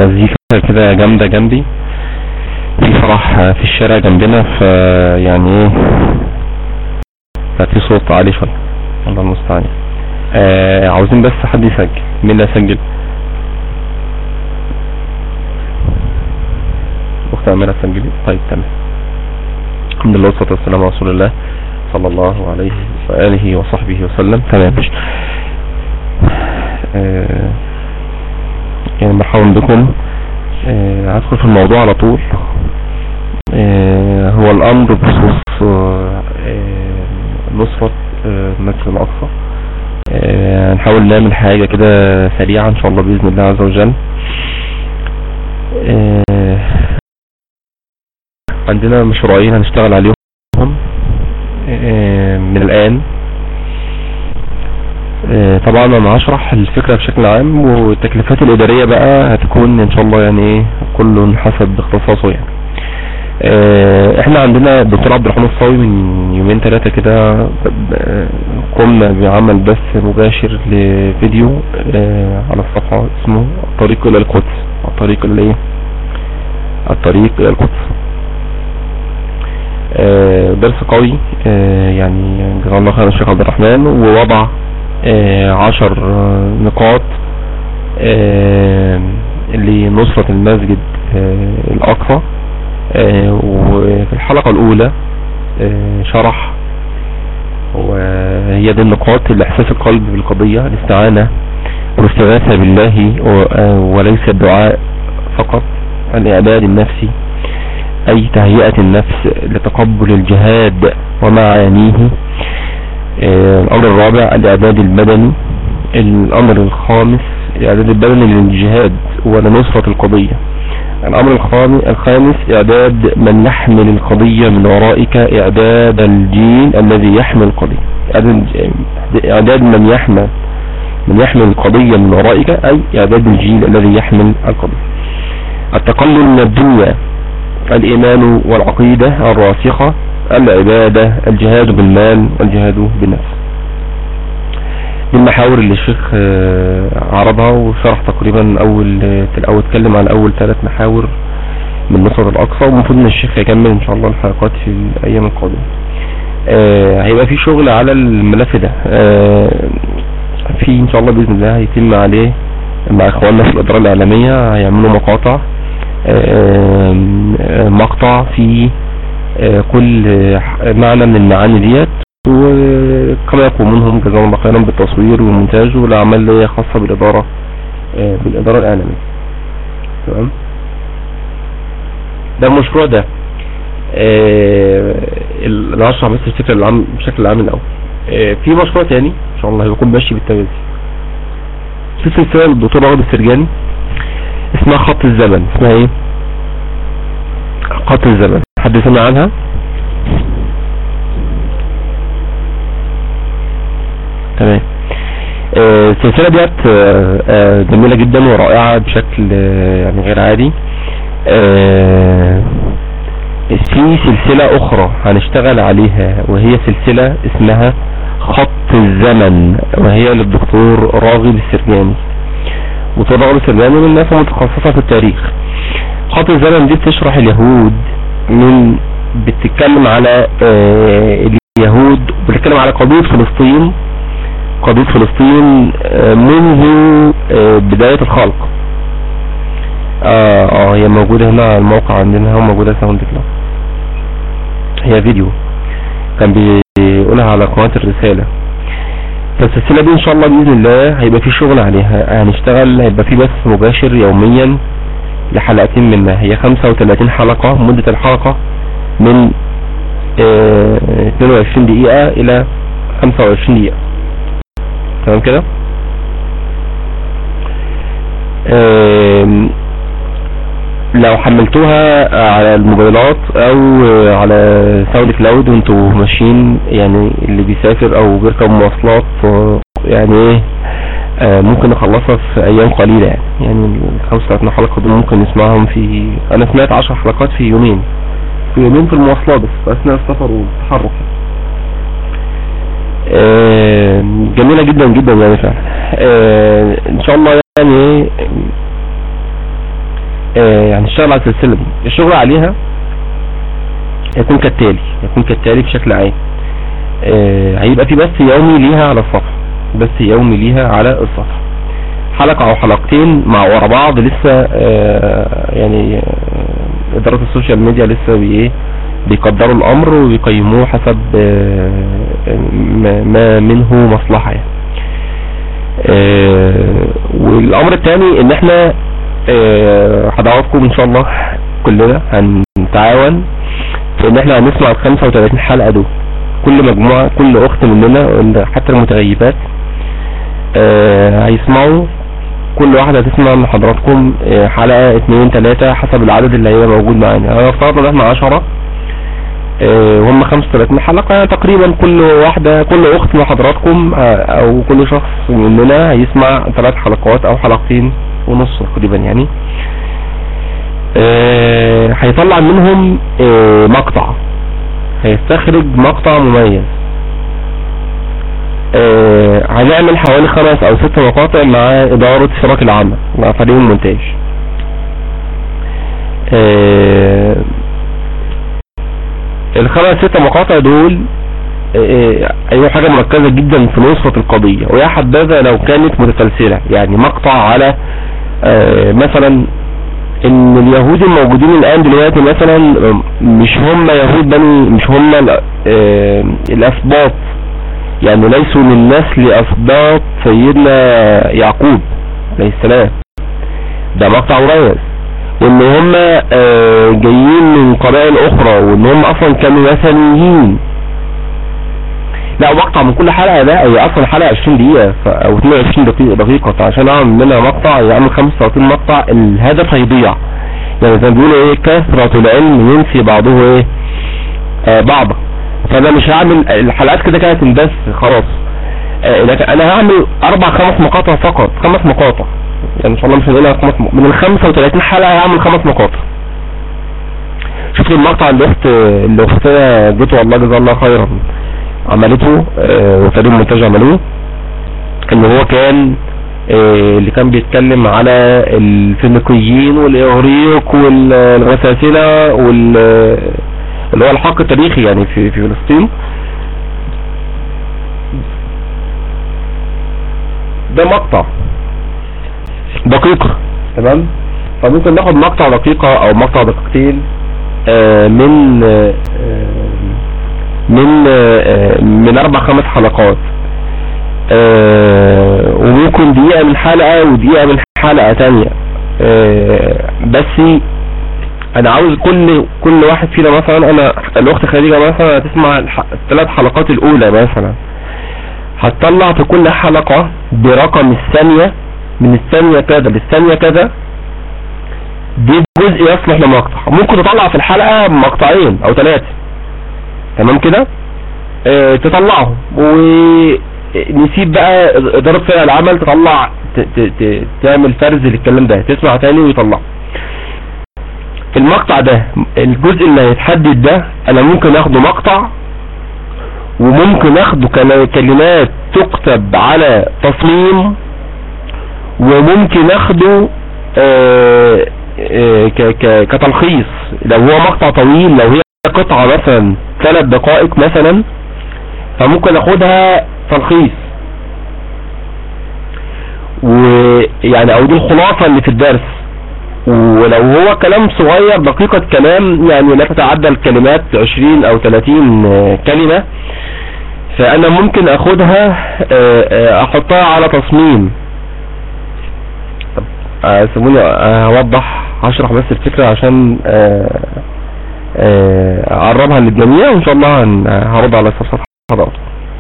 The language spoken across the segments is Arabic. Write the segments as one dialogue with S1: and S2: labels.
S1: مزيكا كده جامدة جنبي، في فرح في الشارع جنبنا، يعني ايه، ففي صوت عالي شوية، الله المستعان. عاوزين بس حد يسجل. مين اللي هيسجل؟ اخت اميرة تسجلي؟ طيب تمام. الحمد لله والصلاة والسلام على رسول الله صلى الله عليه وآله وصحبه وسلم. تمام. يعني مرحبا بكم. هدخل في الموضوع على طول. هو الامر بخصوص نصرة المسجد الاقصى. هنحاول نعمل حاجة كده سريعة ان شاء الله بإذن الله عز وجل. عندنا مشروعين هنشتغل عليهم من الآن. طبعا انا هشرح الفكرة بشكل عام، والتكلفات الادارية بقى هتكون ان شاء الله يعني ايه كل حسب اختصاصه. يعني احنا عندنا الدكتور عبد الرحمن الصاوي من يومين ثلاثة كده قمنا بعمل بث مباشر لفيديو على الصفحة اسمه الطريق الى القدس. الطريق الى القدس. درس قوي يعني جزاه الله خير الشيخ عبد الرحمن، ووضع 10 نقاط لنصرة المسجد الأقصى. وفي الحلقة الأولى شرح، وهي دي النقاط: الإحساس القلب بالقضية، الاستعانة والاستغاثة بالله وليس الدعاء فقط، الإعداد النفسي أي تهيئة النفس لتقبل الجهاد ومعانيه. الأمر الرابع الإعداد البدني. الأمر الخامس الإعداد البدني للجهاد ولنصرة القضية. الأمر الخامس إعداد من يحمل القضية من ورائك، إعداد الجيل الذي يحمل القضية. إعداد من يحمل القضية من ورائك، أي إعداد الجيل الذي يحمل القضية. التقلل من الدنيا، الإيمان والعقيدة الراسخة، العبادة، الجهاد بالمال والجهاد بالنفس. دي المحاور اللي الشيخ عرضها وشرح تقريبا او اتكلم عن اول 3 محاور من نصرة الاقصى، ومفروض ان الشيخ يكمل ان شاء الله الحلقات في الايام القادمة. هيبقى في شغل على الملف ده في ان شاء الله باذن الله هيتم عليه مع اخواننا في الادارة الاعلامية. هيعملوا مقطع في كل معنى من المعاني ديت، وكما يقوم منهم جزاهم الله خيرا بالتصوير والمونتاج والاعمال اللي هي خاصة بالادارة الاعلامية. تمام. ده المشروع ده. انا هشرح بس الفكرة العام بشكل عام الاول. في مشروع تاني ان شاء الله هيكون ماشي بالتوازي في سلسلة للدكتور رغد السرجاني اسمها خط الزمن. اسمها ايه؟ خط الزمن. حد سمع عنها؟ تمام. السلسلة ديت جميلة جدا ورائعة بشكل يعني غير عادي. في سلسلة اخرى هنشتغل عليها وهي سلسلة اسمها خط الزمن، وهي للدكتور راغب السرجاني. ودكتور راغب السرجاني من الناس المتخصصة في التاريخ. خط الزمن دي بتشرح اليهود، بتتكلم على اليهود، بتتكلم على قضية فلسطين منذ بداية الخلق. هي موجودة هنا على الموقع عندنا، وموجودة ساوند كلاود. هي فيديو كان بيقولها على قناة الرسالة. فالسلسلة دي ان شاء الله بإذن الله هيبقى في شغل عليها. هيبقى في بث مباشر يوميا لحلقتين منها. هي 35 حلقة. مدة الحلقة من 22 دقيقة الى 25 دقيقة. تمام كده. لو حملتوها على الموبايلات او على ساوند كلاود وانتوا ماشيين، يعني اللي بيسافر او بيركب مواصلات، يعني ايه ممكن نخلصها في ايام قليلة. يعني 35 حلقة دول ممكن نسمعهم انا سمعت 10 حلقات في يومين في المواصلات بس اثناء السفر والتحرك. جميلة جدا جدا يعني فعلا. ان شاء الله يعني يعني نشتغل على السلسلة دي. الشغل عليها يكون كالتالي بشكل عام. هيبقى في بث يومي ليها على الصفحة، حلقة او حلقتين مع ورا بعض. لسه يعني ادارة السوشيال ميديا لسه بيقدروا الامر ويقيموه حسب ما منه مصلحة يعني. والامر الثاني ان احنا حضراتكم ان شاء الله كلنا هنتعاون في ان احنا هنسمع ال 35 حلقة دول. كل مجموعة، كل اخت مننا حتى المتغيبات هيسمعوا، كل واحدة هتسمع من حضراتكم حلقة 2 3 حسب العدد اللي هي موجود معانا. انا افترض ان احنا 10 وهم 35 حلقة يعني تقريبا كل اخت من حضراتكم او كل شخص مننا هيسمع 3 حلقات او حلقتين ونص تقريبا يعني. هيطلع منهم مقطع، هيستخرج مقطع مميز. هنعمل حوالي 5 أو 6 مقاطع مع إدارة شراكة العمل مع فريق المونتاج. ال5 6 مقاطع دول ايوه حاجة مركزة جدا في نصرة القضية، ويا حبذا لو كانت متسلسلة. يعني مقطع على مثلا ان اليهود الموجودين الان دلوقتي مثلا مش هم يهود بني، مش هم الاسباط، يعني ليسوا من نسل اسباط سيدنا يعقوب عليه السلام. ده مقطع مريز. وان هم جايين من قبائل اخرى، وان هم اصلا كانوا وثنيين. لا، مقطع من كل حلقة. ده هي اصلا حلقة 20 دقيقة او 22 دقيقة، عشان اعمل منها مقطع يعمل 35 مقطع الهدف هيضيع. يعني زي ما بيقولوا كثرة العلم ينسي بعضه بعضا. فانا مش هعمل الحلقات كده هتندس خلاص. لكن انا هعمل 4-5 مقاطع فقط، 5 مقاطع يعني ان شاء الله. مش هنقولها من ال 35 حلقة هعمل 5 مقاطع. شفت المقطع اللي اختها جيت والله جزاه الله خيرا عملته وفريق المونتاج عملوه، ان هو كان اللي كان بيتكلم على الفينيقيين والاغريق والغساسنة اللي هو الحق التاريخي يعني في فلسطين. ده مقطع دقيقة، تمام. فممكن ناخد مقطع دقيقة او مقطع دقيقتين من 4-5 حلقات، وممكن دقيقة من حلقة ودقيقة من حلقة تانية. بس انا عاوز كل واحد فينا مثلا، انا الاخت خديجة مثلا هتسمع ال3 حلقات الاولى مثلا، هتطلع في كل حلقة برقم الثانية، من الثانية كذا للثانية كذا. دي جزء يصلح لمقطع. ممكن تطلع في الحلقة مقطعين او 3، تمام كده. تطلعهم ونسيب بقى ادارة فرق العمل تطلع تعمل فرز للكلام ده، تسمع تاني ويطلع المقطع ده. الجزء اللي هيتحدد ده انا ممكن اخده مقطع، وممكن اخده كلمات تكتب على تصميم، وممكن اخده كتلخيص لو هو مقطع طويل. لو هي قطعة مثلا 3 دقائق مثلا، فممكن اخدها تلخيص، ويعني او دي الخلاصة اللي في الدرس. ولو هو كلام صغير دقيقة كلام يعني لا تتعدى الكلمات 20 او 30 كلمة، فانا ممكن اخدها احطها على تصميم. طب سيبوني اوضح، هشرح بس الفكرة عشان اقربها للجميع، وان شاء الله هرد على استفسار حضرتك.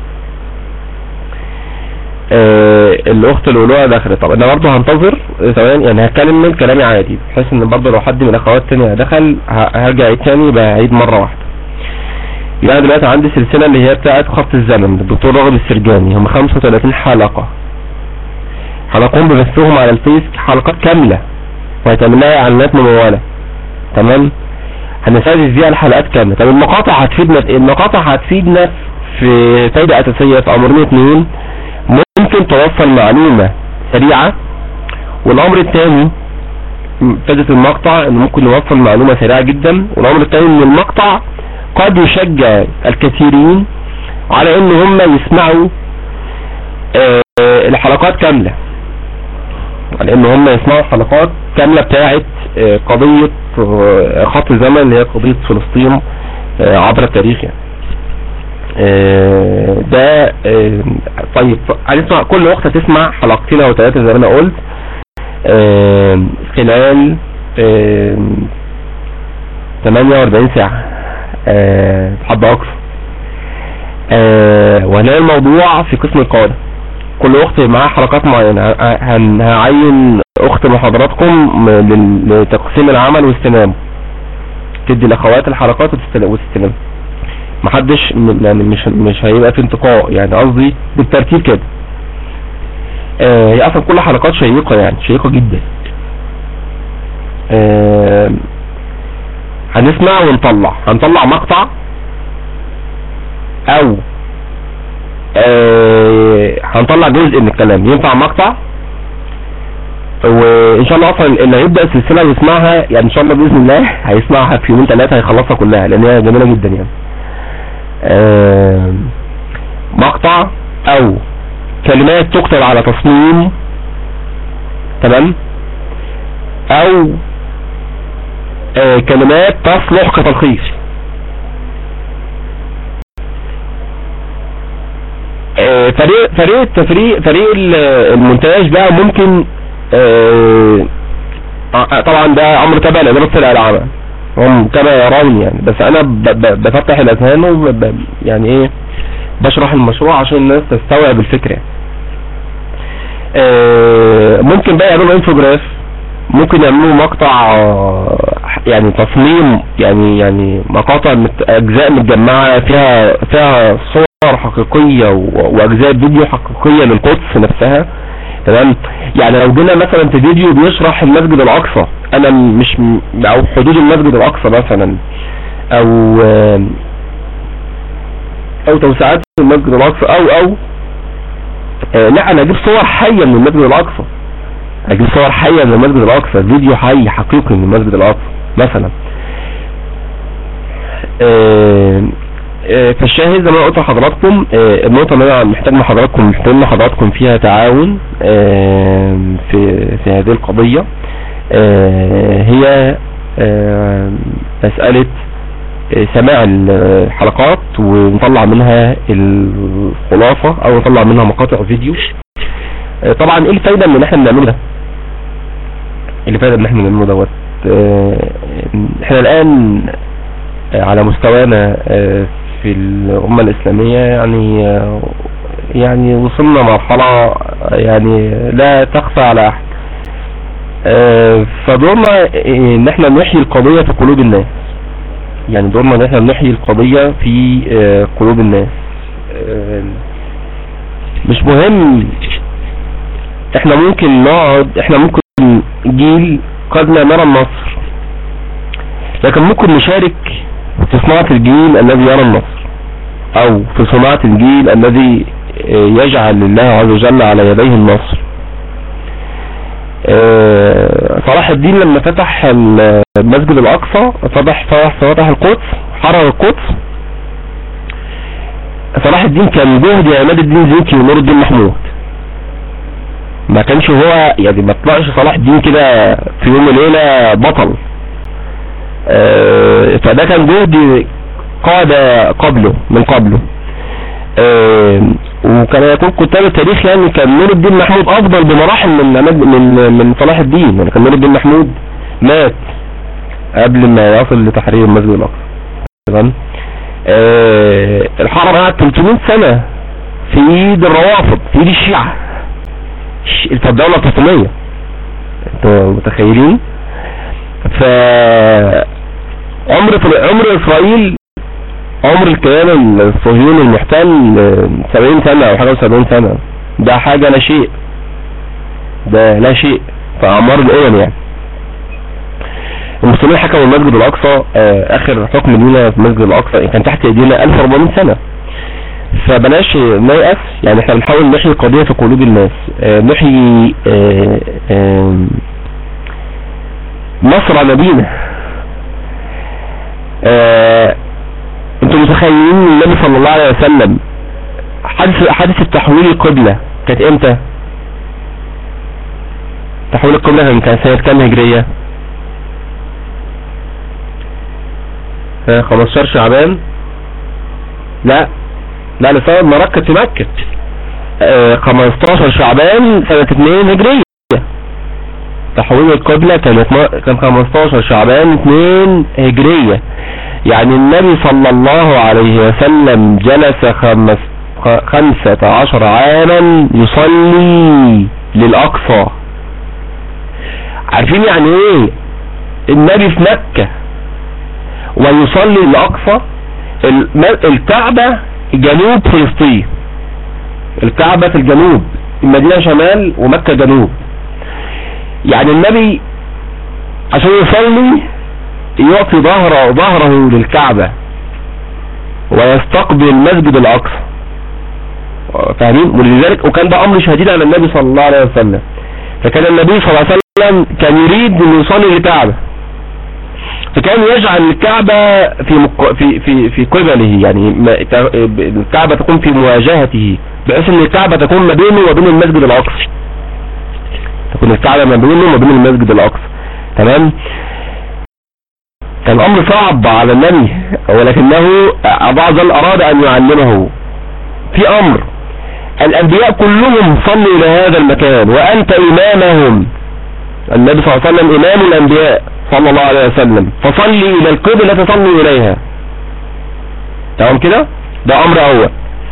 S1: الاخت الاولى دخلت. طب انا برضه هنتظر ثواني، يعني هتكلم من كلامي عادي، بحيث ان برضه لو حد من الاخوات تانية دخل هرجع عيد تاني، يبقى عيد مرة واحدة. يبقى انا دلوقتي عندي سلسلة اللي هي بتاعت خط الزمن للدكتور راغب السرجاني. هم 35 حلقة، هنقوم ببثهم على الفيس حلقات كاملة، وهيتعمل لها اعلانات ممولة، تمام. هنسادس بيها الحلقات كاملة. طب المقاطع هتفيدنا في ايه؟ المقاطع هتفيدنا في فايدة اساسية في امرين 2. ممكن توصل معلومة سريعة، والامر الثاني فائدة المقطع انه ممكن يوصل معلومة سريعة جدا، والامر الثاني ان المقطع قد يشجع الكثيرين على ان هم يسمعوا الحلقات كاملة، على ان هم يسمعوا حلقات كاملة بتاعت قضية خط الزمن اللي هي قضية فلسطين عبر التاريخ يعني. ده طيب هنسمع كل وقت تسمع حلقتين او 3 زي ما انا قلت خلال 48 ساعة حد اكثر. وهنلاقي الموضوع في قسم القادة كل وقت معاه حلقات معينة. هعين اخت من حضراتكم لتقسيم العمل واستلامه، تدي الاخوات الحلقات وتستلم. محدش يعني مش هيبقى في انتقاء يعني، قصدي بالترتيب كده. هي اصلا كل حلقات شيقة يعني، شيقة جدا. هنسمع هنطلع مقطع او هنطلع جزء من الكلام ينفع مقطع، وان شاء الله اصلا اللي هيبدأ السلسلة ويسمعها يعني ان شاء الله باذن الله هيسمعها في يومين 3 هيخلصها كلها، لان هي جميلة جدا يعني. مقطع او كلمات تكتب على تصميم، تمام، او كلمات تصلح كتلخيص. فريق المونتاج بقى ممكن طبعا ده امر تبع لاداره العمل هم كما يرون يعني، بس انا بفتح الاذهان يعني ايه بشرح المشروع عشان الناس تستوعب الفكرة. ممكن بقى يعملوا انفوجراف، ممكن يعملوا مقطع يعني تصميم يعني مقاطع اجزاء متجمعة فيها صور حقيقية واجزاء فيديو حقيقية للقدس نفسها، تمام. يعني لو جينا مثلا في فيديو بيشرح المسجد الاقصى، انا مش او حدود المسجد الاقصى مثلا، او توسعات المسجد الاقصى او لا انا اجيب صور حية من المسجد الاقصى، اجيب صور حية من المسجد الاقصى، فيديو حي حقيقي من المسجد الاقصى مثلا. فالشاهد زي ما قلت لحضراتكم، النقطة اللي انا محتاج من حضراتكم فيها تعاون في هذه القضية هي مسألة سماع الحلقات ونطلع منها الخلاصة او نطلع منها مقاطع فيديو. طبعا ايه الفايدة من احنا بنعمله ده؟ دوت احنا الان على مستوانا في الأمة الإسلامية يعني وصلنا مرحلة يعني لا تخفى على أحد. فدورنا ان احنا نحيي القضية في قلوب الناس، يعني دورنا ان احنا نحيي القضية في قلوب الناس. مش مهم احنا ممكن جيل قد لا نرى النصر، لكن ممكن نشارك في صناعة الجيل الذي يرى النصر، او في صناعة الجيل الذي يجعل الله عز وجل على يديه النصر. صلاح الدين لما فتح المسجد الاقصى، فتح القدس، حرر القدس، صلاح الدين كان جهد عماد الدين زنكي ونور الدين محمود، ما كانش هو يعني ما طلعش صلاح الدين كده في يوم وليلة بطل. فده كان جهد قاد من قبله. وكان يكون كتاب التاريخ يعني كان نور الدين محمود افضل بمراحل من صلاح الدين، يعني كان نور الدين محمود مات قبل ما يصل لتحرير المسجد الاقصى، تمام. الحرم قعد 300 سنة في ايد الروافض، في ايد الشيعة، الدولة الفاطمية، انتوا متخيلين؟ عمر اسرائيل، عمر الكيان الصهيوني المحتل 70 سنة او حاجة 70 سنة، ده حاجة لا شيء، ده لا شيء في اعمار الامم يعني. المسلمين حكموا المسجد الاقصى، اخر حكم لينا في المسجد الاقصى كان تحت ايدينا 1400 سنة. فبلاش نيأس، يعني احنا بنحاول نحيي القضية في قلوب الناس، نحيي نصر نبينا. انتم متخيلين النبي صلى الله عليه وسلم حادثة تحويل القبلة كانت امتى؟ تحويل القبلة كان سنة كام هجرية؟ 15 شعبان. لا لسبب ما ركت في مكة. 15 شعبان سنة 2 هجرية. تحويل القبلة كان 15 شعبان 2 هجرية. يعني النبي صلى الله عليه وسلم جلس 15 عاما يصلي للأقصى. عارفين يعني ايه النبي في مكة ويصلي للأقصى؟ الكعبة جنوب فلسطين، الكعبة في الجنوب، المدينة شمال ومكة جنوب. يعني النبي عشان يصلي يعطي ظهره للكعبة ويستقبل المسجد الأقصى. فاهمين؟ ولذلك وكان ده أمر شديد على النبي صلى الله عليه وسلم. فكان النبي صلى الله عليه وسلم كان يريد أن يصلي للكعبة، فكان يجعل الكعبة في قبله، يعني الكعبة تكون في مواجهته، بحيث ان الكعبة تكون ما بينه وبين المسجد الأقصى، تكون الكعبة ما بينه وبين المسجد الأقصى. تمام. كان امر صعب على النبي، ولكنه الله عز وجل اراد ان يعلمه في امر. الانبياء كلهم صلوا الى هذا المكان وانت امامهم. النبي صلى الله عليه وسلم امام الانبياء صلى الله عليه وسلم، فصلي الى القبلة تصلي اليها. تمام كده؟ ده امر اول.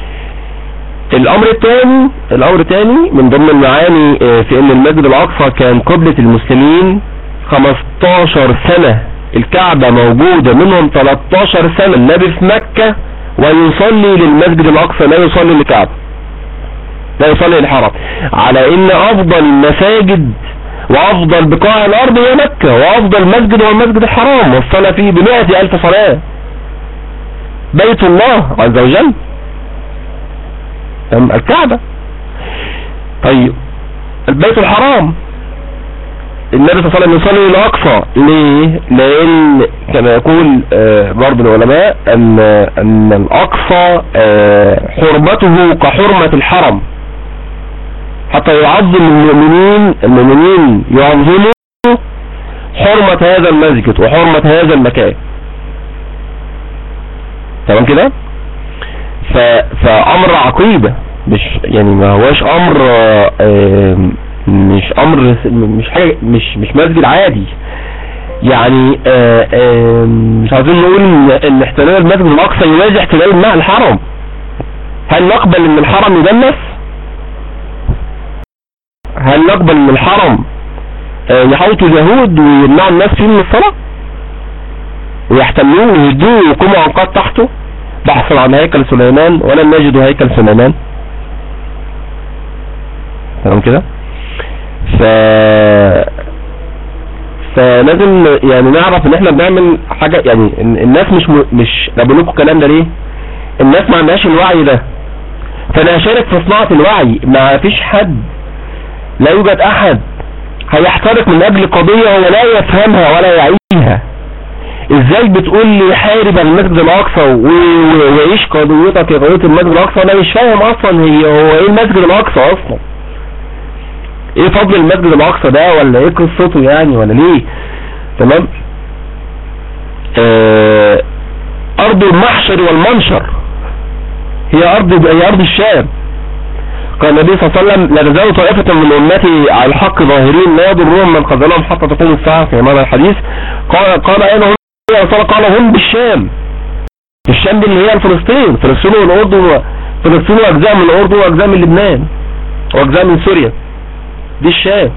S1: الامر الثاني من ضمن المعاني في ان المسجد الاقصى كان قبلة المسلمين 15 سنة، الكعبة موجودة منهم 13 سنة النبي في مكة ويصلي للمسجد الاقصى، لا يصلي للكعبة، لا يصلي للحرم، على ان افضل المساجد وافضل بقاع الارض هي مكة، وافضل مسجد هو المسجد الحرام، والصلاة فيه ب100,000 صلاة، بيت الله عز وجل، الكعبة. طيب البيت الحرام النبي صلى الله عليه وسلم يصلي للأقصى ليه؟ لأن كما يقول بعض العلماء أن الأقصى حرمته كحرمة الحرم، حتى يعظم المؤمنين يعظموا حرمة هذا المسجد وحرمة هذا المكان. تمام كده؟ فأمر عقيدة، مش يعني ما هواش أمر مش حاجة، مش مسجد عادي. يعني مش عايزين نقول ان احتلال المسجد الاقصى يوازي احتلال الحرم. هل نقبل ان الحرم يدنس؟ هل نقبل ان الحرم يحوطوا اليهود ويمنعوا الناس فيه من الصلاة ويحتلوه ويهدوه ويقوموا عنقات تحته بحثا عن هيكل سليمان ولم يجدوا هيكل سليمان؟ تمام كده؟ فلازم يعني نعرف ان احنا بنعمل حاجة. يعني الناس مش بقول لكم الكلام ده ليه؟ الناس ما عندهاش الوعي ده، فانا هشارك في صناعة الوعي. ما فيش حد، لا يوجد احد هيحترق من اجل قضية هو لا يفهمها ولا يعيشها. ازاي بتقول لي حارب المسجد الاقصى وعيش قضيتك يا قضية المسجد الاقصى؟ انا مش فاهم اصلا هو ايه المسجد الاقصى اصلا، ايه فضل المسجد الاقصى ده، ولا ايه قصته يعني، ولا ليه؟ تمام. ارض المحشر والمنشر هي ارض الشام. قال النبي صلى الله عليه وسلم: لا تزال طائفة من امتي على الحق ظاهرين لا يضرهم من خذلهم حتى تقوم الساعة، في هذا الحديث. قال اين هم يا رسول الله؟ قال هم بالشام. الشام دي اللي هي فلسطين والاردن، فلسطين واجزاء من الاردن واجزاء من لبنان واجزاء من سوريا، دي الشام.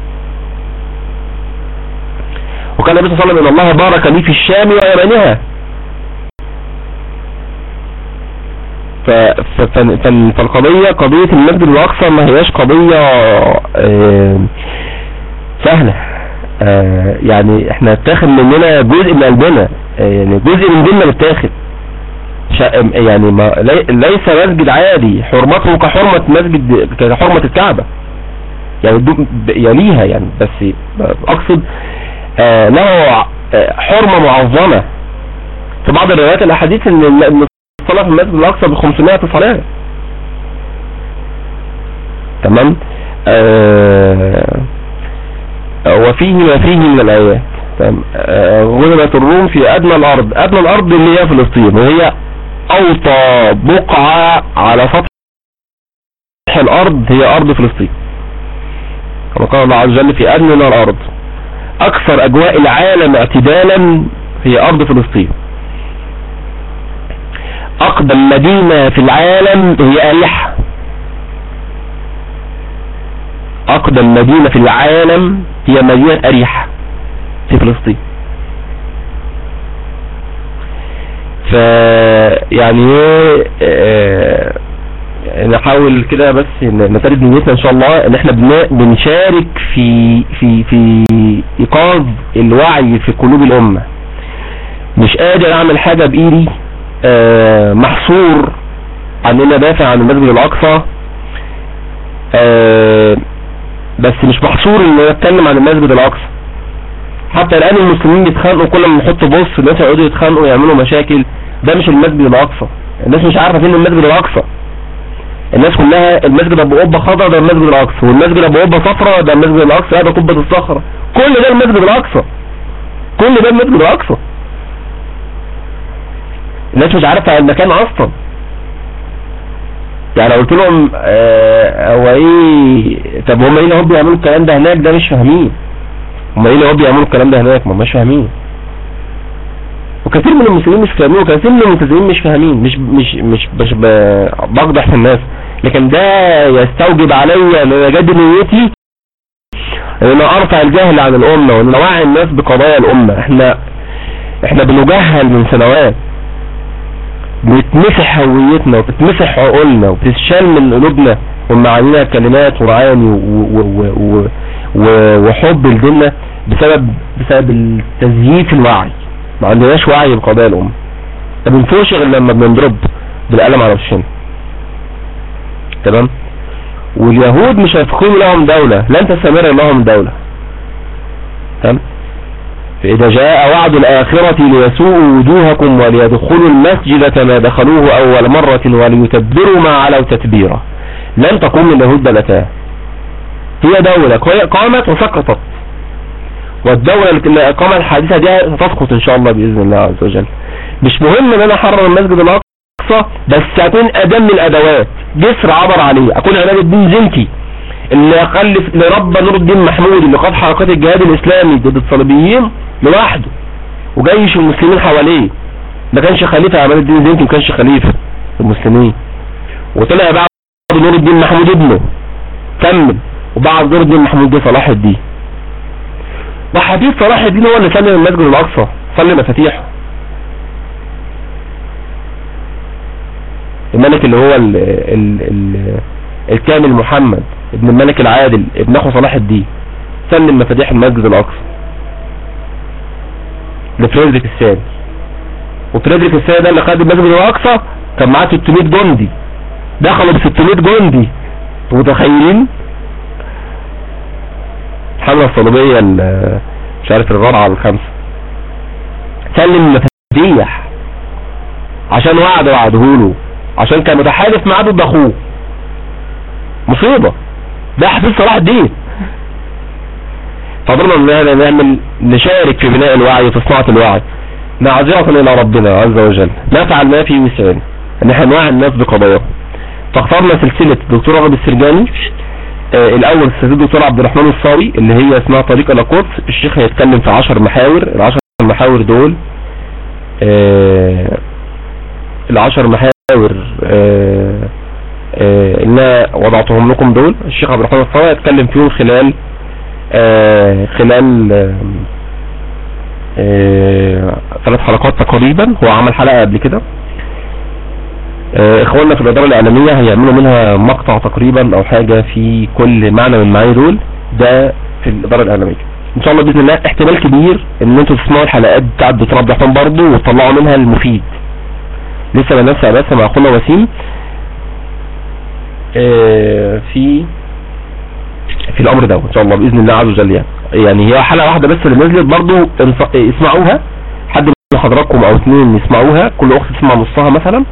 S1: وقال النبي صلى الله عليه وسلم: ان الله بارك لي في الشام ويمنها. فالقضية قضية المسجد الاقصى ما هياش قضية سهلة. يعني احنا اتاخد مننا جزء من قلبنا، يعني جزء من ديننا متاخد. يعني ليس مسجد عادي حرمته كحرمة مسجد، كحرمة الكعبة، يعني يليها يعني. بس اقصد له حرمة معظمة. في بعض الروايات الاحاديث ان الصلاة في المسجد الاقصى ب 500 صلاة. تمام. وفيه ما فيه من الايات. غلبت الروم في ادنى الارض. ادنى الارض اللي هي فلسطين، وهي اوطى بقعة على سطح الارض هي ارض فلسطين، كما قال الله عز وجل في ادنى الارض. اكثر اجواء العالم اعتدالا هي ارض فلسطين. اقدم مدينة في العالم هي اريحة. اقدم مدينة في العالم هي مدينة اريحة في فلسطين. يعني نحاول كده بس نسرد نيتنا ان شاء الله ان احنا بنشارك في ايقاظ الوعي في قلوب الامة. مش قادر اعمل حاجة بايدي، محصور عن ان ادافع عن المسجد الاقصى، بس مش محصور ان اتكلم عن المسجد الاقصى. حتى الان المسلمين بيتخانقوا، كل ما نحط بص الناس يقعدوا يتخانقوا يعملوا مشاكل. ده مش المسجد الاقصى. الناس مش عارفه فين المسجد الاقصى. الناس كلها المسجد ابو قبه خضراء ده المسجد الاقصى، والمسجد ابو قبه صفراء ده المسجد الاقصى، ده قبه الصخره. كل ده المسجد الاقصى، كل ده المسجد الاقصى. الناس مش عارفه المكان اصلا. يعني لو قلت لهم هو ايه، طب هم ايه اللي هم بيعملوا الكلام ده هناك؟ ده مش فاهمين. هم ايه اللي هم بيعملوا الكلام ده هناك؟ ما مش فاهمين. وكثير من المسلمين مش فاهمين، وكثير من الملتزمين مش فاهمين. مش بقدح في الناس، لكن ده يستوجب علي ان اجدد نيتي ان انا ارفع الجهل عن الامه، وان اوعي الناس بقضايا الامه. احنا بنجهل من سنوات، بتمسح هويتنا وبتمسح عقولنا وبتشال من قلوبنا ومعانينا كلمات ورعاني وحب لديننا بسبب التزييف الوعي. ما عندناش وعي بقضايا الامه. ما بنفوش غير لما بنضرب بالقلم على وشنا. تمام. واليهود مش هيقيموا لهم دولة، لن تستمر لهم دولة. تمام. فإذا جاء وعد الآخرة ليسوءوا وجوهكم وليدخلوا المسجد كما دخلوه أول مرة وليتبروا ما علوا تتبيرا. لن تقوم اليهود دولتها. هي دولة قامت وسقطت، والدولة اللي قامت الحادثة دي ستسقط إن شاء الله بإذن الله عز وجل. مش مهم إن أنا أحرر المسجد الأقصى، بس أكون أدم الأدوات، جسر عبر عليه، أكون عماد الدين زنكي اللي أخلف لرب نور الدين محمود اللي قاد حركات الجهاد الإسلامي ضد الصليبيين لوحده وجيش المسلمين حواليه. ما كانش خليفة عماد الدين زنكي، ما كانش خليفة المسلمين. وطلع بعد نور الدين محمود ابنه كمل، وبعد نور الدين محمود ده صلاح الدين. وحديث صلاح الدين هو اللي سلم المسجد الأقصى، سلم مفاتيحه. الملك اللي هو الكامل محمد ابن الملك العادل ابن اخو صلاح الدين سلم مفاتيح المسجد الأقصى لفريدريك الثاني. وفريدريك الثاني ده اللي خد المسجد الأقصى كان معاه 600 جندي، دخلوا ب 600 جندي. متخيلين؟ الحملة الصليبية مش عارف الرابعة ولا الخامسة. سلم مفاتيح عشان وعدهوله، عشان كان متحالف معاه ضد اخوه. مصيبة. ده حفيظ صلاح الدين. فضلنا ان نعمل نشارك في بناء الوعي وفي صناعة الوعي، نعذرة الى ربنا عز وجل، نفعل ما في وسعنا ان احنا نوعي الناس بقضاياهم. فاخترنا سلسلة الدكتور رغب السرجاني. الاول استاذ الدكتور عبد الرحمن الصاوي اللي هي اسمها طريق الى القدس. الشيخ هيتكلم في 10 محاور. ال10 محاور دول ال10 محاور اللي وضعتهم لكم دول الشيخ عبد الرحمن الصاوي هيتكلم فيهم خلال 3 حلقات تقريبا. هو عمل حلقة قبل كده. اخواننا في الادارة الاعلامية هيعملوا منها مقطع تقريبا او حاجة في كل معنى من معاني دول. ده في الادارة الاعلامية ان شاء الله باذن الله. احتمال كبير ان انتوا تسمعوا الحلقات بتاعت دكتور عبد الرحمن برضه وتطلعوا منها المفيد. لسه بنفسها بس مع اخونا وسيم في في الامر ده ان شاء الله باذن الله عز وجل. يعني هي حلقه واحده بس اللي نزلت، برضو اسمعوها، حد من حضراتكم او اثنين يسمعوها، كل اخت تسمع نصها مثلا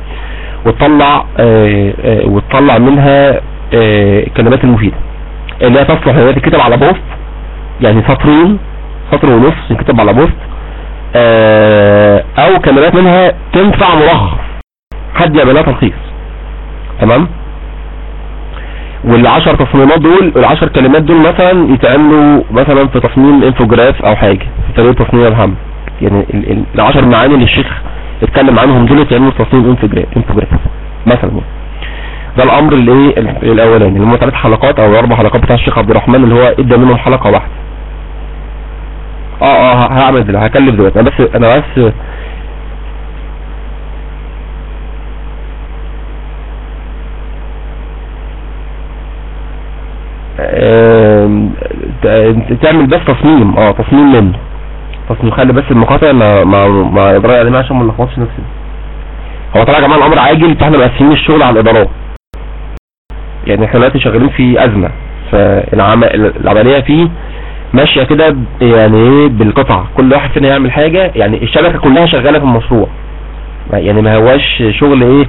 S1: وتطلع منها الكلمات المفيده اللي هي تصلح ان هي تتكتب على بوست، يعني سطرين، سطر ونص يتكتب على بوست، او كلمات منها تنفع ملخص حد يعمل لها تلخيص. تمام. وال10 تصميمات دول، ال10 كلمات دول مثلا يتعملوا مثلا في تصميم انفوجراف او حاجه في طريقه تصميم الهم. يعني ال10 معاني اللي الشيخ اتكلم عنهم دول يتعملوا في تصميم انفوجراف مثلا. ده الامر اللي ايه الاولاني اللي هم 3 حلقات او 4 حلقات بتاع الشيخ عبد الرحمن، اللي هو ادى منهم حلقه واحده. هعمل دلوقتي، هكلم دلوقتي. انا بس تعمل بس تصميم تصميم منه، تصميم. خلي بس المقاطع ما ادراء علينا عشان ما نلخبطش نفسنا. هو طبعا يا جماعه الامر عاجل، فاحنا مقسمين الشغل على الادارات. يعني احنا دلوقتي شغالين في ازمه، فالعمليه فيه ماشيه كده يعني ايه بالقطع، كل واحد فينا يعمل حاجه. يعني الشبكه كلها شغاله في المشروع، يعني ما هواش شغل ايه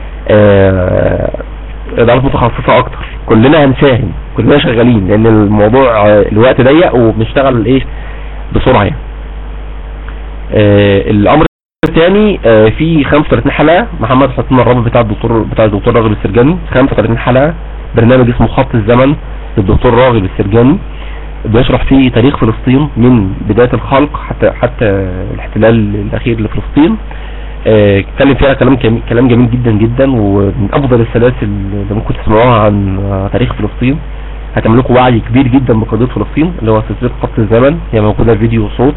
S1: ادارات متخصصه اكتر. كلنا هنساهم، كلنا شغالين، لان الموضوع الوقت ضيق وبنشتغل ايه بسرعه يعني. الامر الثاني في 35 حلقه. محمد حط لنا الرابط بتاع الدكتور راغب السرجاني، 35 حلقه برنامج اسمه خط الزمن للدكتور راغب السرجاني، بيشرح فيه تاريخ فلسطين من بدايه الخلق حتى الاحتلال الاخير لفلسطين. اتكلم فيها كلام جميل جدا جدا، ومن افضل السلاسل اللي ممكن تسمعوها عن تاريخ فلسطين. هتعمل لكم وعي كبير جدا بقضيه فلسطين، اللي هو سلسله خط الزمن، هي موجوده فيديو وصوت.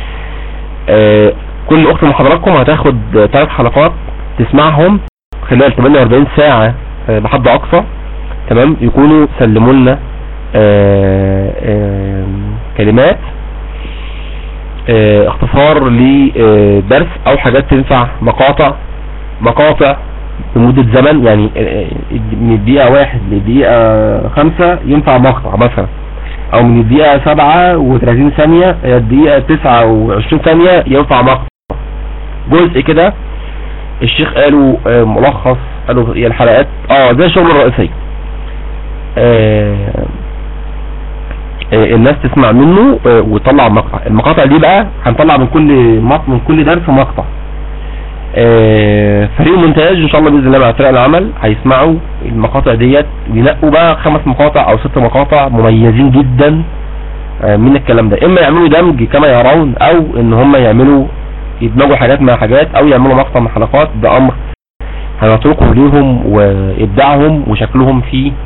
S1: كل اخت من حضراتكم هتاخد 3 حلقات تسمعهم خلال 48 ساعه بحد اقصى. تمام. يكونوا سلموا لنا كلمات اختصار لدرس او حاجات تنفع مقاطع بمدة زمن، يعني من الدقيقة 1 للدقيقة 5 ينفع مقطع مثلا، او من الدقيقة 37 ثانية الدقيقة 29 ثانية ينفع مقطع. جزء كده الشيخ قالوا ملخص، قالوا هي الحلقات زي الشغل الرئيسي، الناس تسمع منه وتطلع مقطع. المقاطع دي بقى هنطلع من كل درس مقطع. فريق المونتاج ان شاء الله باذن الله مع فريق العمل هيسمعوا المقاطع ديت، وينقوا بقى 5 مقاطع او 6 مقاطع مميزين جدا من الكلام ده. اما يعملوا دمج كما يرون، او ان هم يدمجوا حاجات مع حاجات، او يعملوا مقطع من حلقات. ده امر هنتركه ليهم وابداعهم وشكلهم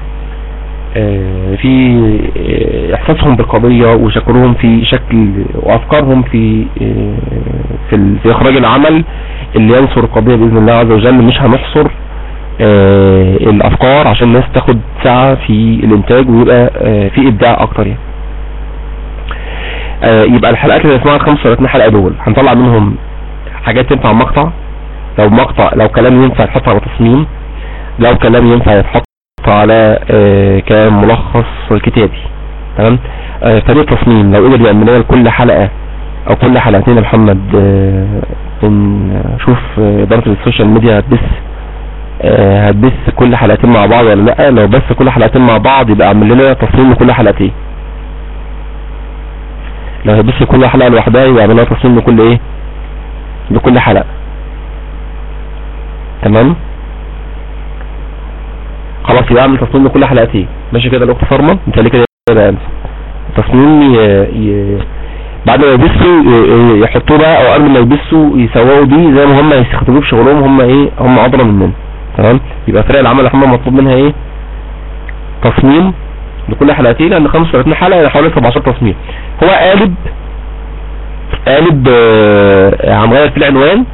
S1: في احساسهم بالقضية، وشكلهم في شكل، وافكارهم في اخراج العمل اللي ينصر القضية باذن الله عز وجل. مش هنحصر الافكار عشان الناس تاخد ساعة في الانتاج، ويبقى في ابداع اكتر يعني. يبقى الحلقات اللي اسمها 35 حلقة دول هنطلع منهم حاجات تنفع مقطع. لو كلام ينفع يتحط على تصميم، لو كلام ينفع يتحط على كلام ملخص كتابي. تمام. فريق تصميم لو قدر يعمل لنا كل حلقة او كل حلقتين يا محمد، نشوف ادارة السوشيال ميديا هتبث كل حلقتين مع بعض ولا لا. لو بس كل حلقتين مع بعض يبقى اعمل لنا تصميم لكل حلقتين. لو هتبث كل حلقة لوحدها يبقى اعمل لنا تصميم لكل حلقة. تمام. خلاص يبقى اعمل تصميم لكل حلقتين. ماشي كده الاخت فرمان؟ مثالي كده يبقى تصميم بعد ما يبثوا يحطوه بقى، او قبل ما يبثوا يسووا دي زي ما هم يستخدموه في شغلهم. هم ادرى مننا. تمام. يبقى فرق العمل يا محمد مطلوب منها تصميم لكل حلقتين، لان 35 حلقة يعني حوالي 17 تصميم. هو قالب هنغير في العنوان،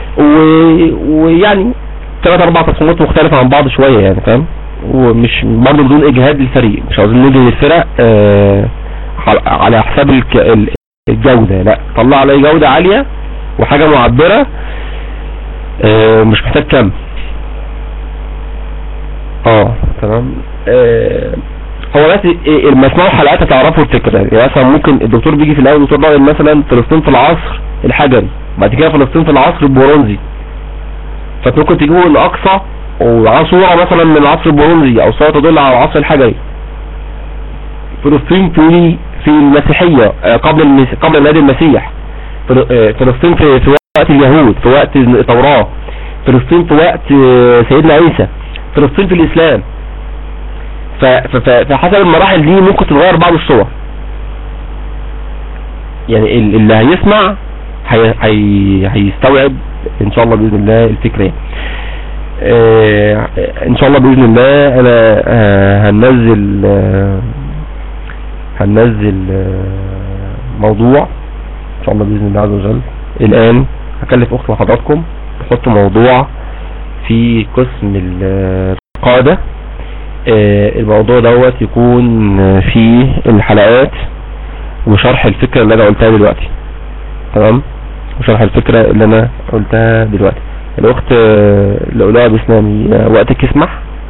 S1: ويعني 3-4 تصميمات مختلفة عن بعض شوية يعني. فاهم؟ ومش برضه بدون اجهاد للفريق، مش عاوزين نجهد الفرق على حساب الجودة. لا، طلع علي جودة عالية وحاجة معبرة، مش محتاج كم. تمام. هو بس المسموع حلقات هتعرفوا الفكره. يعني مثلا ممكن الدكتور بيجي في الاول الدكتور ده مثلا فلسطين في العصر الحجري، بعد كده فلسطين في العصر البرونزي، فممكن تجيبوا الاقصى وعلى صوره مثلا من العصر البرونزي او صوره تدل على العصر الحجري. فلسطين في المسيحيه قبل ميلاد المسيح، فلسطين في وقت اليهود، في وقت التوراه، فلسطين في وقت سيدنا عيسى، فلسطين في الاسلام. فحسب المراحل دي ممكن تتغير بعض الصور. يعني اللي هيسمع هيستوعب ان شاء الله باذن الله الفكره. ان شاء الله باذن الله انا هننزل موضوع ان شاء الله باذن الله عز وجل. الان هكلف اخت وحضراتكم تحطوا موضوع في قسم القاعده. الموضوع دوت يكون فيه الحلقات وشرح الفكرة اللي انا قلتها دلوقتي، تمام؟ وشرح الفكرة اللي انا قلتها دلوقتي. الاخت لؤلؤة بسنامي وقتك يسمح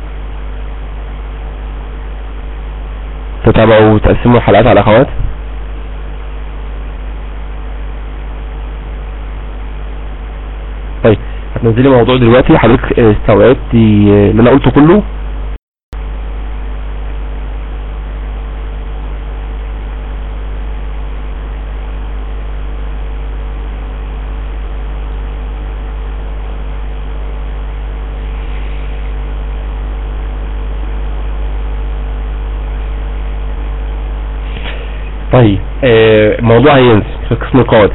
S1: تتابعوا وتقسموا الحلقات على اخوات. طيب هتنزلي موضوع دلوقتي. حضرتك استوعبتي اللي انا قلته كله؟ طيب الموضوع هينزل في قسم القواعد.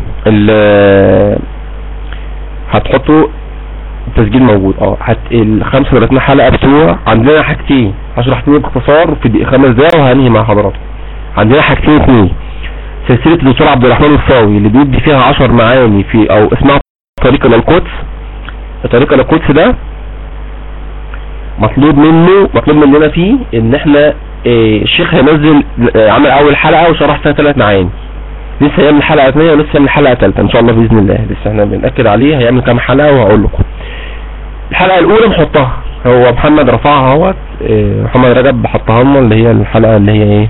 S1: هتحطوا التسجيل موجود. ال 35 حلقة بتوع عندنا حاجتين هشرح فيهم باختصار في 5 دقايق وهنهي مع حضراتكم. عندنا حاجتين اثنين: سلسلة الدكتور عبد الرحمن الصاوي اللي بيدي فيها 10 معاني في او اسمها طريق الى القدس. الطريق الى القدس ده مطلوب مننا فيه ان احنا الشيخ هينزل عمل اول حلقة وشرح فيها 3 معاني. لسه هيعمل حلقة 2 ولسه هيعمل حلقة 3 ان شاء الله باذن الله. لسه احنا بنأكد عليه هيعمل كام حلقة وهقول لكم. الحلقة الاولى نحطها، هو محمد رفعها اهوت، محمد رجب حطها لنا، اللي هي الحلقة اللي هي ايه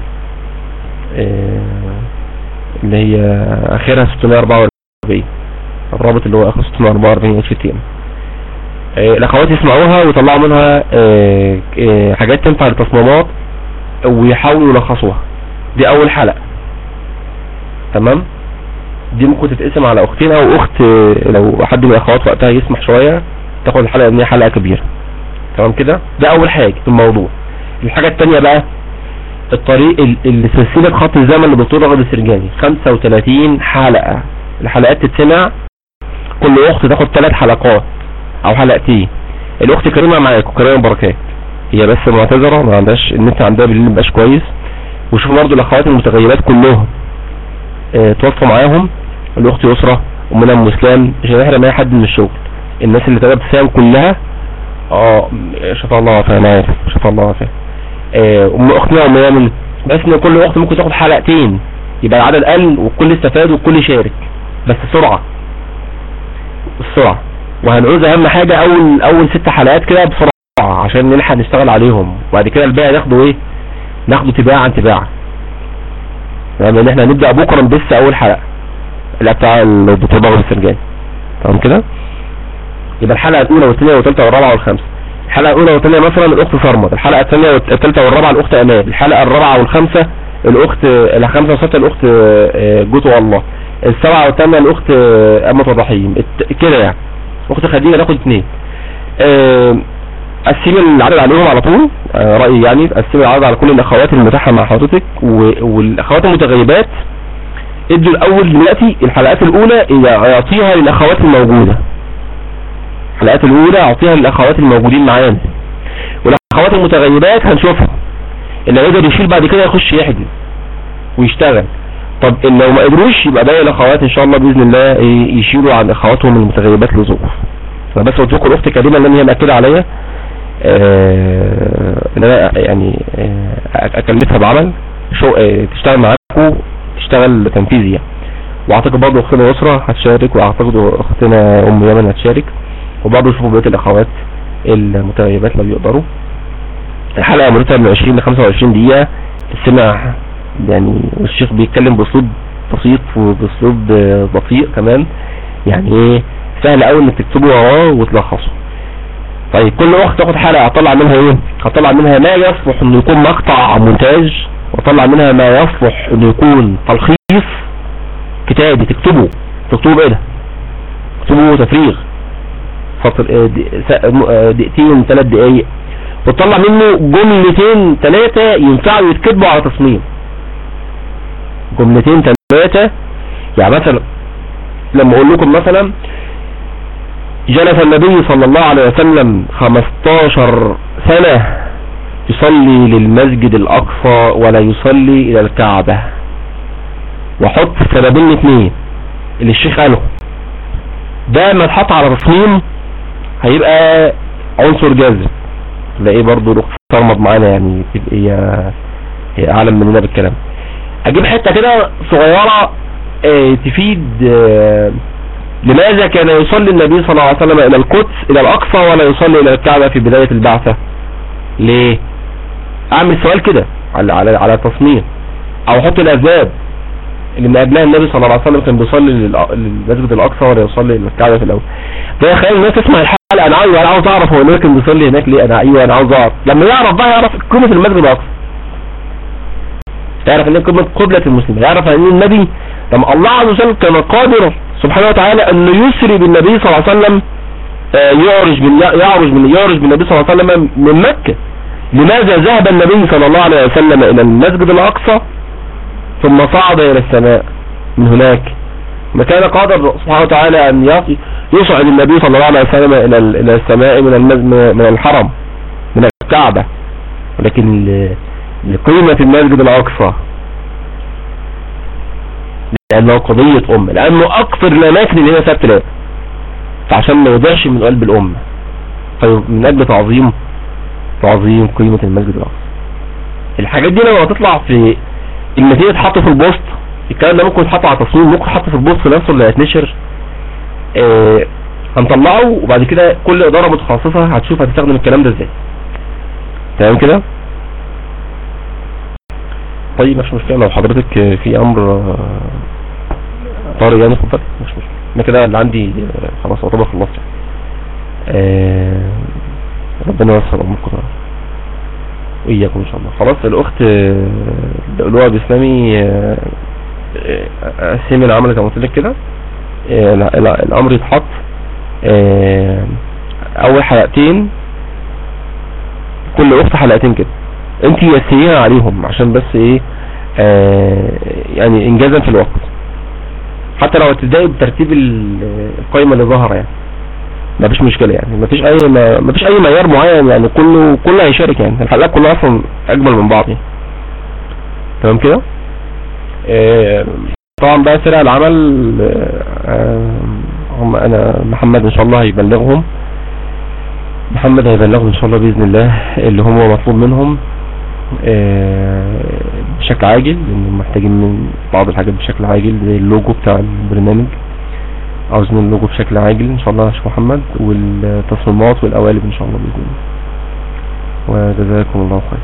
S1: اللي هي اخرها 644، الرابط اللي هو اخر 644 اتش تي ام. الاخوات يسمعوها ويطلعوا منها حاجات تنفع للتصميمات ويحاولوا يلخصوها. دي اول حلقة، تمام؟ دي ممكن تتقسم على اختين او اخت، لو حد من الاخوات وقتها يسمح شوية تاخد الحلقة ان هي حلقة كبيرة، تمام كده؟ ده اول حاجة في الموضوع. الحاجة التانية بقى الطريق سلسلة خط الزمن للدكتور رغد السرجاني، 35 حلقة. الحلقات تتسمع كل اخت تاخد 3 حلقات او حلقتين. الاخت كريمة معاكم، كريمة بركات، هي بس معتذرة ما عندهاش النت، عندها بالليل مبقاش كويس. وشوفوا برضو الاخوات المتغيبات كلهم توصوا معاهم. الاخت يسرى، امنا ام اسلام، مش هنحرم اي حد من الشغل. الناس اللي تقدر تساهم كلها شفا الله وعافاها، انا عارف شفا الله وعافاها. اختنا ام يامن، بس ان كل اخت ممكن تاخد حلقتين يبقى العدد قل والكل استفاد والكل شارك، بس السرعة. وهنعوز اهم حاجة اول 6 حلقات كده بسرعة عشان نلحق نشتغل عليهم، وبعد كده الباقي ناخده تباعا. لان احنا هنبدأ بكرة بس اول حلقة اللي بتاع الدكتور رغد السرجاني، تمام كده؟ يبقى الحلقة الاولى والثانية والثالثة والرابعة والخامسة. الحلقة الاولى والثانية مثلا الاخت صرمت، الحلقة الثانية والثالثة والرابعة الاخت امان، الحلقة الرابعة والخامسة الاخت الخامسة والستة الاخت جوتو والله، السبعة والثامنة الاخت امة الرحيم كده يعني. اخت خديجة تاخد 2. قسمي العدد عليهم على طول، رأيي يعني قسمي العدد على كل الاخوات المتاحة مع حضرتك. والاخوات المتغيبات ادوا الاول دلوقتي الحلقات الاولى يعطيها للاخوات الموجودة، الحلقات الاولى اعطيها للاخوات الموجودين معانا. والاخوات المتغيبات هنشوفها، اللي يقدر يشيل بعد كده يخش يحجز ويشتغل. طب لو ما قدروش يبقى باقي الاخوات ان شاء الله باذن الله يشيلوا عن اخواتهم المتغيبات لظروف. انا بس قلت لكم الاخت كريمه اللي هي مأكده عليا ان انا يعني اكلفها بعمل تشتغل معاكم، تشتغل تنفيذي يعني. واعتقد برضه اختنا يسرى هتشارك، واعتقد اختنا ام يمن هتشارك، وبرضه يشوفوا بقيه الاخوات المتغيبات لو يقدروا. الحلقة مدتها من 20 ل 25 دقيقة تسمع يعني، والشيخ بيتكلم باسلوب بسيط وباسلوب بطيء كمان، يعني ايه سهل قوي انك تكتبه وراه وتلخصه. طيب كل وقت تاخد حلقة هطلع منها ايه؟ هطلع منها ما يصلح انه يكون مقطع مونتاج، واطلع منها ما يصلح انه يكون تلخيص كتابي تكتبه بايه ده؟ تكتبه تفريغ سطر دقيقتين 3 دقايق، وتطلع منه جملتين 3 ينفعوا يتكتبوا على تصميم. جملتين 3 يعني مثلا لما اقول لكم مثلا جلس النبي صلى الله عليه وسلم 15 سنة يصلي للمسجد الأقصى ولا يصلي إلى الكعبة، وحط سببين 2 اللي الشيخ قاله، ده ما اتحط على تصميم هيبقى عنصر جاذب. تلاقيه برضه الاخت صرمت معانا يعني، هي اعلم مننا بالكلام. اجيب حته كده صغيره تفيد لماذا كان يصلي النبي صلى الله عليه وسلم الى القدس الى الاقصى ولا يصلي الى الكعبه في بدايه البعثه. ليه؟ اعمل سؤال كده على تصميم، او احط الاسباب اللي من قبلها النبي صلى الله عليه وسلم كان بيصلي للمسجد الاقصى ولا يصلي الى الكعبه في الاول. ده يخلي الناس تسمع الحلقه، انا عاوز اعرف هو النبي كان بيصلي هناك ليه. انا عاوز اعرف. لما يعرف بقى يعرف قيمه المسجد الاقصى، يعرف ان قيمه قبله المسلمين، يعرف ان النبي لما الله عز وجل كان قادر سبحانه وتعالى انه يسري بالنبي صلى الله عليه وسلم، يعرج بالنبي صلى الله عليه وسلم من مكة. لماذا ذهب النبي صلى الله عليه وسلم الى المسجد الاقصى ثم صعد الى السماء من هناك؟ ما كان قادر سبحانه وتعالى ان يصعد النبي صلى الله عليه وسلم الى السماء من الحرم من الكعبة، ولكن لقيمة المسجد الاقصى لانه قضية لانه اكثر الاماكن اللي هي فيها ابتلاء، فعشان ما يضيعش من قلب الامة، فمن اجل تعظيم قيمة المسجد الاقصى. الحاجات دي لما تطلع في النتيجة تحط في البوست، الكلام ده ممكن يتحط على تصميم، ممكن يتحط في البوست نفسه اللي هيتنشر، هنطلعه وبعد كده كل ادارة متخصصة هتشوف هتستخدم الكلام ده ازاي. تمام كده؟ طيب مش مشكلة لو حضرتك في امر طارئ يعني اتفضل، مش مشكلة. انا كده اللي عندي خلاص اعتبر خلصت. ربنا ييسر اموركم وإياكم إن شاء الله. خلاص الأخت لؤلؤة بإسلامي سيمن عملت زي ما قلت لك كده، الأمر يتحط أول حلقتين، كل أخت حلقتين كده، أنت يسيريها عليهم عشان بس إيه يعني إنجازا في الوقت، حتى لو هتبدأي بترتيب القائمة اللي ظاهرة يعني مفيش مشكلة يعني، مفيش اي معيار معين يعني، كله هيشارك يعني، الحلقات كلها اصلا اجمل من بعض يعني. تمام كده؟ طبعا بقى سرع العمل هم انا محمد ان شاء الله هيبلغهم، محمد هيبلغهم ان شاء الله باذن الله اللي هم مطلوب منهم بشكل عاجل، لان محتاجين من بعض الحاجات بشكل عاجل زي اللوجو بتاع البرنامج، عاوزين اللوجو بشكل عاجل ان شاء الله يا شيخ محمد، والتصميمات والقوالب ان شاء الله باذن الله. وجزاكم الله خير.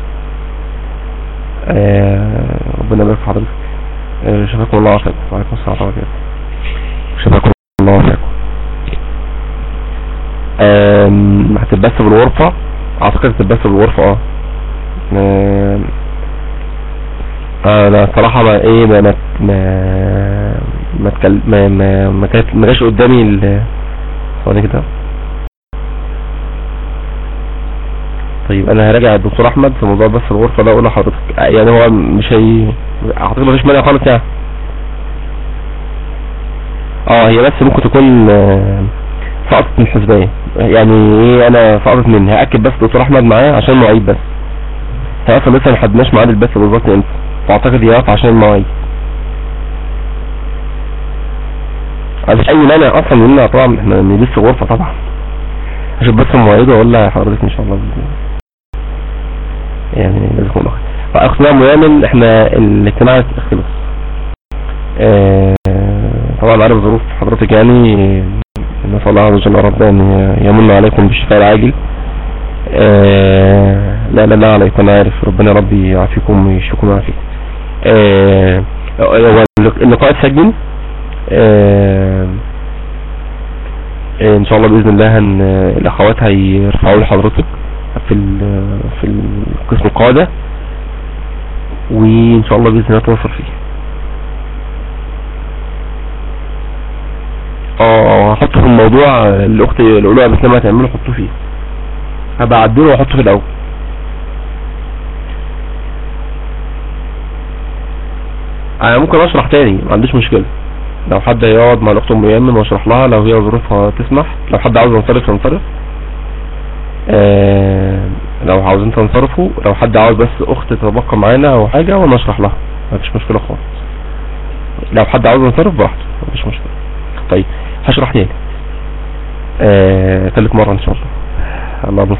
S1: ربنا يبارك في حضرتك. شفاكم الله خير. وعليكم السلام ورحمه الله. شفاكم الله خير. هتتبث بالغرفه، اعتقد هتتبث بالغرفه. انا صراحه ما جاش قدامي ثواني كده. طيب انا هراجع الدكتور احمد في موضوع بس الغرفه ده، اقول لحضرتك يعني هو مش اعتقد مفيش مانع خالص يعني. هي بس ممكن تكون سقطت من الحسبان يعني، ايه انا سقطت مني، هاكد بس الدكتور احمد معاه عشان المواعيد، بس احنا اصلا لسه ما حددناش ميعاد البث بالظبط امتى، واعتقد يقف عشان المواعيد. مفيش اي مانع اصلا مننا طبعا احنا نلبس غرفه طبعا، عشان بس المواعيد واقول لحضرتك ان شاء الله يعني. جزاكم الله خير. فاخونا مؤمن احنا الاجتماع خلص، طبعا عارف ظروف حضرتك يعني، نسال الله عز وجل ربنا ان يمن عليكم بالشفاء العاجل. لا لا لا عليك، انا عارف، ربنا يا رب يعافيكم ويشفيكم ويعافيكم. هو اللقاء اتسجل. ان شاء الله باذن الله الاخوات هيرفعوا لحضرتك في القسم القاعدة، وان شاء الله باذن الله توفر فيه. هحطه في الموضوع، الاخت الاولى بس لما تعمله حطه فيه، هبقى اعدله واحطه في الاول. انا ممكن اشرح تاني، ما عنديش مشكلة، لو حد هيقعد مع الاخت ام ايمن واشرح لها لو هي ظروفها تسمح، لو حد عاوز ينصرف ينصرف. لو عاوزين تنصرفوا، لو حد عاوز بس اخت تتبقى معانا او حاجة وانا اشرح لها، مفيش مشكلة خالص. لو حد عاوز ينصرف براحته، مفيش مشكلة. طيب هشرح تاني ثالث مرة ان شاء الله. الله